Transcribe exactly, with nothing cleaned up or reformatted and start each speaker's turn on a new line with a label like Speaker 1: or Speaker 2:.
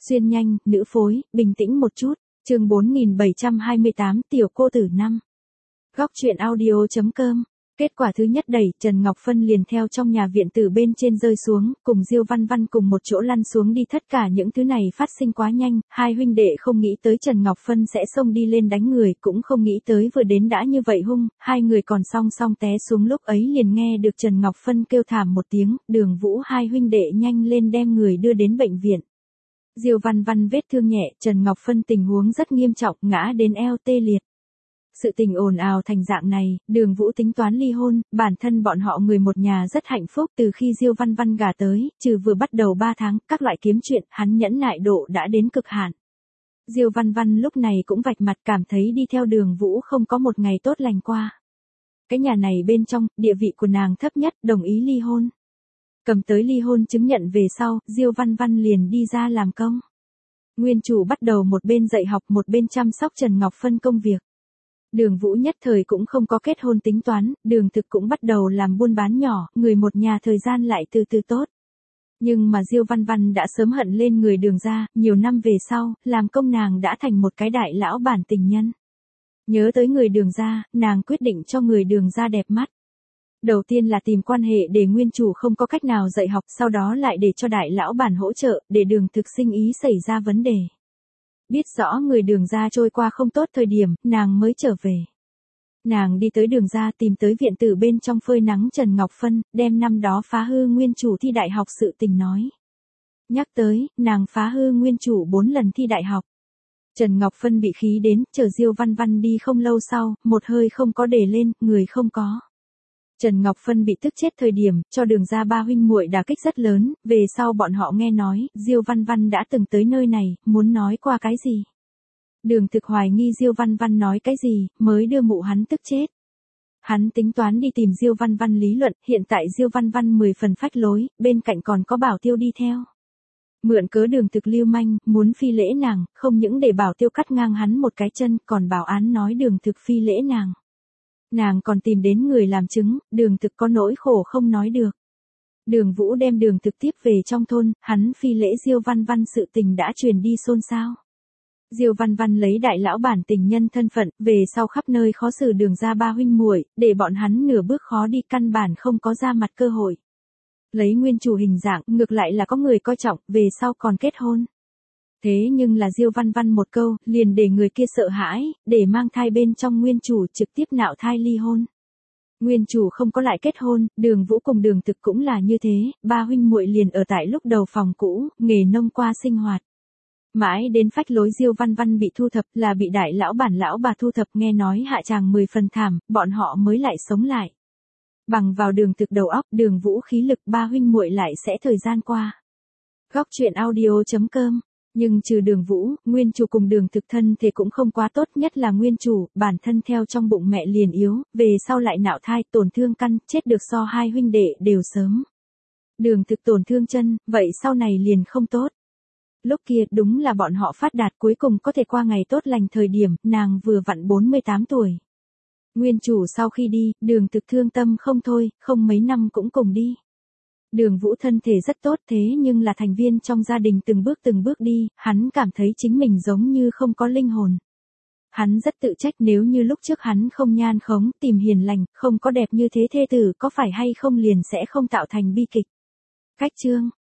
Speaker 1: Xuyên nhanh, nữ phối, bình tĩnh một chút. Chương bốn nghìn bảy trăm hai mươi tám, tiểu cô tử năm. Góc truyện audio chấm com. Kết quả thứ nhất đẩy, Trần Ngọc Phân liền theo trong nhà viện từ bên trên rơi xuống, cùng Diêu Văn Văn cùng một chỗ lăn xuống đi. Tất cả những thứ này phát sinh quá nhanh, hai huynh đệ không nghĩ tới Trần Ngọc Phân sẽ xông đi lên đánh người, cũng không nghĩ tới vừa đến đã như vậy hung, hai người còn song song té xuống. Lúc ấy liền nghe được Trần Ngọc Phân kêu thảm một tiếng, Đường Vũ hai huynh đệ nhanh lên đem người đưa đến bệnh viện. Diêu Văn Văn vết thương nhẹ, Trần Ngọc Phân tình huống rất nghiêm trọng, ngã đến eo tê liệt. Sự tình ồn ào thành dạng này, Đường Vũ tính toán ly hôn, bản thân bọn họ người một nhà rất hạnh phúc. Từ khi Diêu Văn Văn gả tới, trừ vừa bắt đầu ba tháng, các loại kiếm chuyện, hắn nhẫn nại độ đã đến cực hạn. Diêu Văn Văn lúc này cũng vạch mặt, cảm thấy đi theo Đường Vũ không có một ngày tốt lành qua. Cái nhà này bên trong, địa vị của nàng thấp nhất, đồng ý ly hôn. Cầm tới ly hôn chứng nhận về sau, Diêu Văn Văn liền đi ra làm công. Nguyên chủ bắt đầu một bên dạy học một bên chăm sóc Trần Ngọc Phân công việc. Đường Vũ nhất thời cũng không có kết hôn tính toán, Đường Thực cũng bắt đầu làm buôn bán nhỏ, người một nhà thời gian lại từ từ tốt. Nhưng mà Diêu Văn Văn đã sớm hận lên người Đường gia, nhiều năm về sau, làm công nàng đã thành một cái đại lão bản tình nhân. Nhớ tới người Đường gia, nàng quyết định cho người Đường gia đẹp mắt. Đầu tiên là tìm quan hệ để nguyên chủ không có cách nào dạy học, sau đó lại để cho đại lão bản hỗ trợ, để Đường Thực sinh ý xảy ra vấn đề. Biết rõ người Đường gia trôi qua không tốt thời điểm, nàng mới trở về. Nàng đi tới Đường gia tìm tới viện tử bên trong phơi nắng Trần Ngọc Phân, đem năm đó phá hư nguyên chủ thi đại học sự tình nói. Nhắc tới, nàng phá hư nguyên chủ bốn lần thi đại học. Trần Ngọc Phân bị khí đến, chờ Diêu Văn Văn đi không lâu sau, một hơi không có để lên, người không có. Trần Ngọc Phân bị tức chết thời điểm, cho Đường gia ba huynh muội đả kích rất lớn, về sau bọn họ nghe nói, Diêu Văn Văn đã từng tới nơi này, muốn nói qua cái gì. Đường Thực hoài nghi Diêu Văn Văn nói cái gì, mới đưa mụ hắn tức chết. Hắn tính toán đi tìm Diêu Văn Văn lý luận, hiện tại Diêu Văn Văn mười phần phách lối, bên cạnh còn có Bảo Tiêu đi theo. Mượn cớ Đường Thực lưu manh, muốn phi lễ nàng, không những để Bảo Tiêu cắt ngang hắn một cái chân, còn bảo án nói Đường Thực phi lễ nàng. Nàng còn tìm đến người làm chứng, Đường Thực có nỗi khổ không nói được. Đường Vũ đem Đường Thực tiếp về trong thôn, hắn phi lễ Diêu Văn Văn sự tình đã truyền đi xôn xao. Diêu Văn Văn lấy đại lão bản tình nhân thân phận, về sau khắp nơi khó xử Đường gia ba huynh muội, để bọn hắn nửa bước khó đi, căn bản không có ra mặt cơ hội. Lấy nguyên chủ hình dạng, ngược lại là có người coi trọng, về sau còn kết hôn. Thế nhưng là Diêu Văn Văn một câu, liền để người kia sợ hãi, để mang thai bên trong nguyên chủ trực tiếp nạo thai ly hôn. Nguyên chủ không có lại kết hôn, Đường Vũ cùng Đường Thực cũng là như thế, ba huynh muội liền ở tại lúc đầu phòng cũ, nghề nông qua sinh hoạt. Mãi đến phách lối Diêu Văn Văn bị thu thập, là bị đại lão bản lão bà thu thập, nghe nói hạ tràng mười phần thảm, bọn họ mới lại sống lại. Bằng vào Đường Thực đầu óc, Đường Vũ khí lực, ba huynh muội lại sẽ thời gian qua. Góc truyện audio chấm com. Nhưng trừ Đường Vũ, nguyên chủ cùng Đường Thực thân thì cũng không quá tốt, nhất là nguyên chủ, bản thân theo trong bụng mẹ liền yếu, về sau lại nạo thai, tổn thương căn, chết được so hai huynh đệ đều sớm. Đường Thực tổn thương chân, vậy sau này liền không tốt. Lúc kia đúng là bọn họ phát đạt cuối cùng có thể qua ngày tốt lành thời điểm, nàng vừa vặn bốn mươi tám tuổi. Nguyên chủ sau khi đi, Đường Thực thương tâm không thôi, không mấy năm cũng cùng đi. Đường Vũ thân thể rất tốt, thế nhưng là thành viên trong gia đình từng bước từng bước đi, hắn cảm thấy chính mình giống như không có linh hồn. Hắn rất tự trách, nếu như lúc trước hắn không nhan khống, tìm hiền lành, không có đẹp như thế thê tử, có phải hay không liền sẽ không tạo thành bi kịch. Cách chương